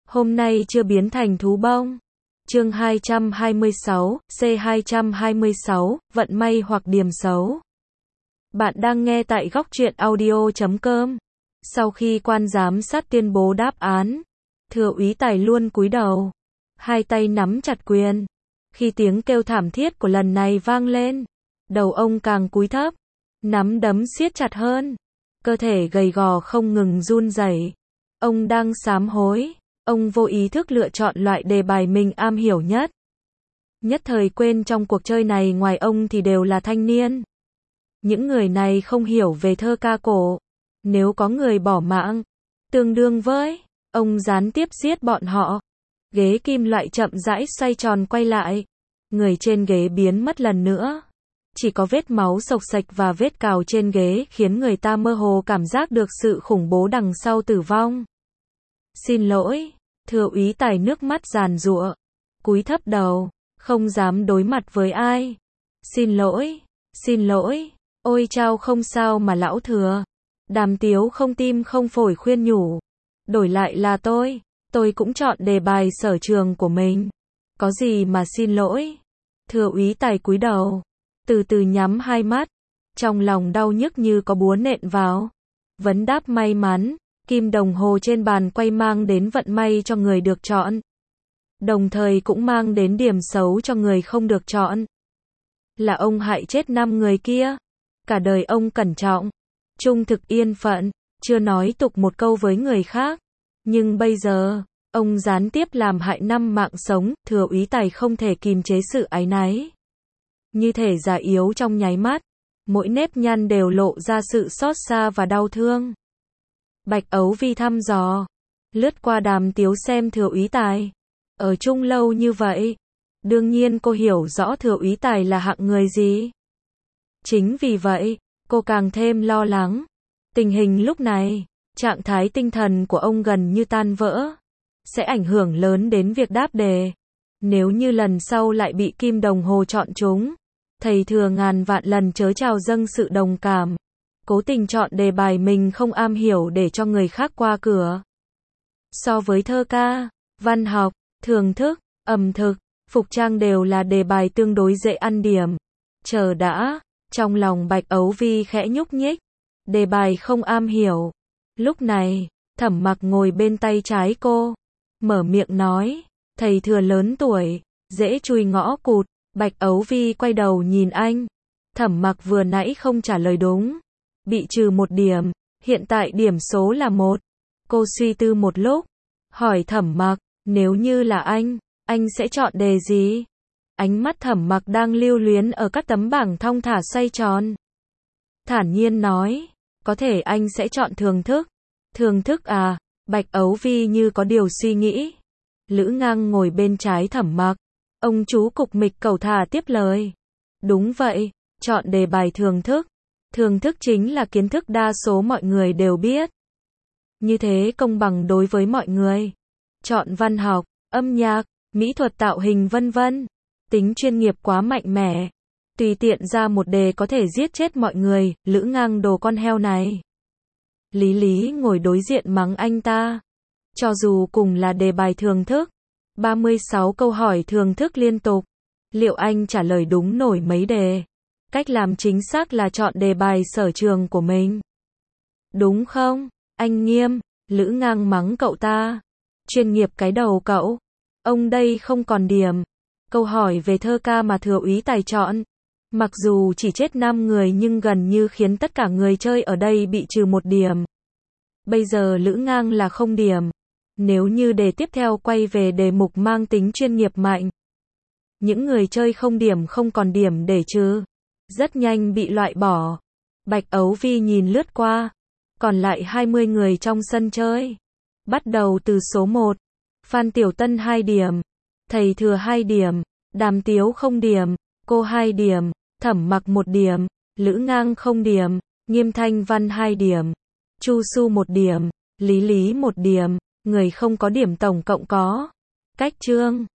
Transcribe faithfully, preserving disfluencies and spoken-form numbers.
Hôm nay chưa biến thành thú bông. Chương hai trăm hai mươi sáu, C hai trăm hai mươi sáu, vận may hoặc điểm xấu. Bạn đang nghe tại góc truyện audio chấm com. Sau khi quan giám sát tuyên bố đáp án, Thừa úy Tài luôn cúi đầu, hai tay nắm chặt quyền. Khi tiếng kêu thảm thiết của lần này vang lên, đầu ông càng cúi thấp, nắm đấm siết chặt hơn, cơ thể gầy gò không ngừng run rẩy. Ông đang sám hối, ông vô ý thức lựa chọn loại đề bài mình am hiểu nhất. Nhất thời quên trong cuộc chơi này ngoài ông thì đều là thanh niên. Những người này không hiểu về thơ ca cổ. Nếu có người bỏ mạng, tương đương với ông gián tiếp giết bọn họ. Ghế kim loại chậm rãi xoay tròn quay lại. Người trên ghế biến mất lần nữa. Chỉ có vết máu sộc sạch và vết cào trên ghế khiến người ta mơ hồ cảm giác được sự khủng bố đằng sau tử vong. Xin lỗi, Thừa úy Tài nước mắt giàn giụa, cúi thấp đầu, không dám đối mặt với ai. Xin lỗi, xin lỗi, ôi chao không sao mà lão Thừa. Đàm Tiếu không tim không phổi khuyên nhủ. Đổi lại là tôi, tôi cũng chọn đề bài sở trường của mình. Có gì mà xin lỗi. Thừa úy Tài cúi đầu, từ từ nhắm hai mắt, trong lòng đau nhức như có búa nện vào. Vấn đáp may mắn, kim đồng hồ trên bàn quay mang đến vận may cho người được chọn. Đồng thời cũng mang đến điểm xấu cho người không được chọn. Là ông hại chết năm người kia. Cả đời ông cẩn trọng, trung thực yên phận, chưa nói tục một câu với người khác. Nhưng bây giờ, ông gián tiếp làm hại năm mạng sống, Thừa úy Tài không thể kìm chế sự áy náy. Như thể già yếu trong nháy mắt, mỗi nếp nhăn đều lộ ra sự xót xa và đau thương. Bạch Ấu Vi thăm dò, lướt qua Đàm Tiếu xem Thừa úy Tài. Ở chung lâu như vậy, đương nhiên cô hiểu rõ Thừa úy Tài là hạng người gì. Chính vì vậy, cô càng thêm lo lắng. Tình hình lúc này, trạng thái tinh thần của ông gần như tan vỡ, sẽ ảnh hưởng lớn đến việc đáp đề. Nếu như lần sau lại bị kim đồng hồ chọn trúng, thầy Thừa ngàn vạn lần chớ trào dâng sự đồng cảm. Cố tình chọn đề bài mình không am hiểu để cho người khác qua cửa. So với thơ ca, văn học, thường thức, ẩm thực, phục trang đều là đề bài tương đối dễ ăn điểm. Chờ đã, trong lòng Bạch Ấu Vi khẽ nhúc nhích. Đề bài không am hiểu. Lúc này, Thẩm Mặc ngồi bên tay trái cô, mở miệng nói, thầy Thừa lớn tuổi, dễ chui ngõ cụt. Bạch Ấu Vi quay đầu nhìn anh. Thẩm Mặc vừa nãy không trả lời đúng, bị trừ một điểm, hiện tại điểm số là một. Cô suy tư một lúc, hỏi Thẩm Mặc, nếu như là anh, anh sẽ chọn đề gì? Ánh mắt Thẩm Mặc đang lưu luyến ở các tấm bảng thong thả xoay tròn. Thản nhiên nói, có thể anh sẽ chọn thường thức. Thường thức à? Bạch Ấu Vi như có điều suy nghĩ. Lữ Ngang ngồi bên trái Thẩm Mặc. Ông chú cục mịch cầu thả tiếp lời. Đúng vậy, chọn đề bài thường thức. Thường thức chính là kiến thức đa số mọi người đều biết. Như thế công bằng đối với mọi người. Chọn văn học, âm nhạc, mỹ thuật tạo hình vân vân. Tính chuyên nghiệp quá mạnh mẽ. Tùy tiện ra một đề có thể giết chết mọi người, Lữ Ngang đồ con heo này. Lý Lý ngồi đối diện mắng anh ta. Cho dù cùng là đề bài thường thức, ba mươi sáu câu hỏi thường thức liên tục, liệu anh trả lời đúng nổi mấy đề? Cách làm chính xác là chọn đề bài sở trường của mình. Đúng không, anh Nghiêm? Lữ Ngang mắng cậu ta. Chuyên nghiệp cái đầu cậu. Ông đây không còn điểm. Câu hỏi về thơ ca mà Thừa úy Tài chọn, mặc dù chỉ chết năm người nhưng gần như khiến tất cả người chơi ở đây bị trừ một điểm. Bây giờ Lữ Ngang là không điểm. Nếu như đề tiếp theo quay về đề mục mang tính chuyên nghiệp mạnh, những người chơi không điểm không còn điểm để trừ, rất nhanh bị loại bỏ. Bạch Ấu Vi nhìn lướt qua, còn lại hai mươi người trong sân chơi. Bắt đầu từ số một, Phan Tiểu Tân hai điểm, thầy Thừa hai điểm, Đàm Tiếu không điểm, cô hai điểm, Thẩm Mặc một điểm, Lữ Ngang không điểm, Nghiêm Thanh Văn hai điểm, Chu Su một điểm, Lý Lý một điểm. Người không có điểm tổng cộng có. Cách chương